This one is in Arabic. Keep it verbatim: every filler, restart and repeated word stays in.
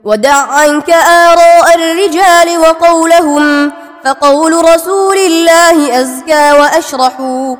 ودع عنك آراء الرجال وقولهم، فقول رسول الله أزكى وأشرح.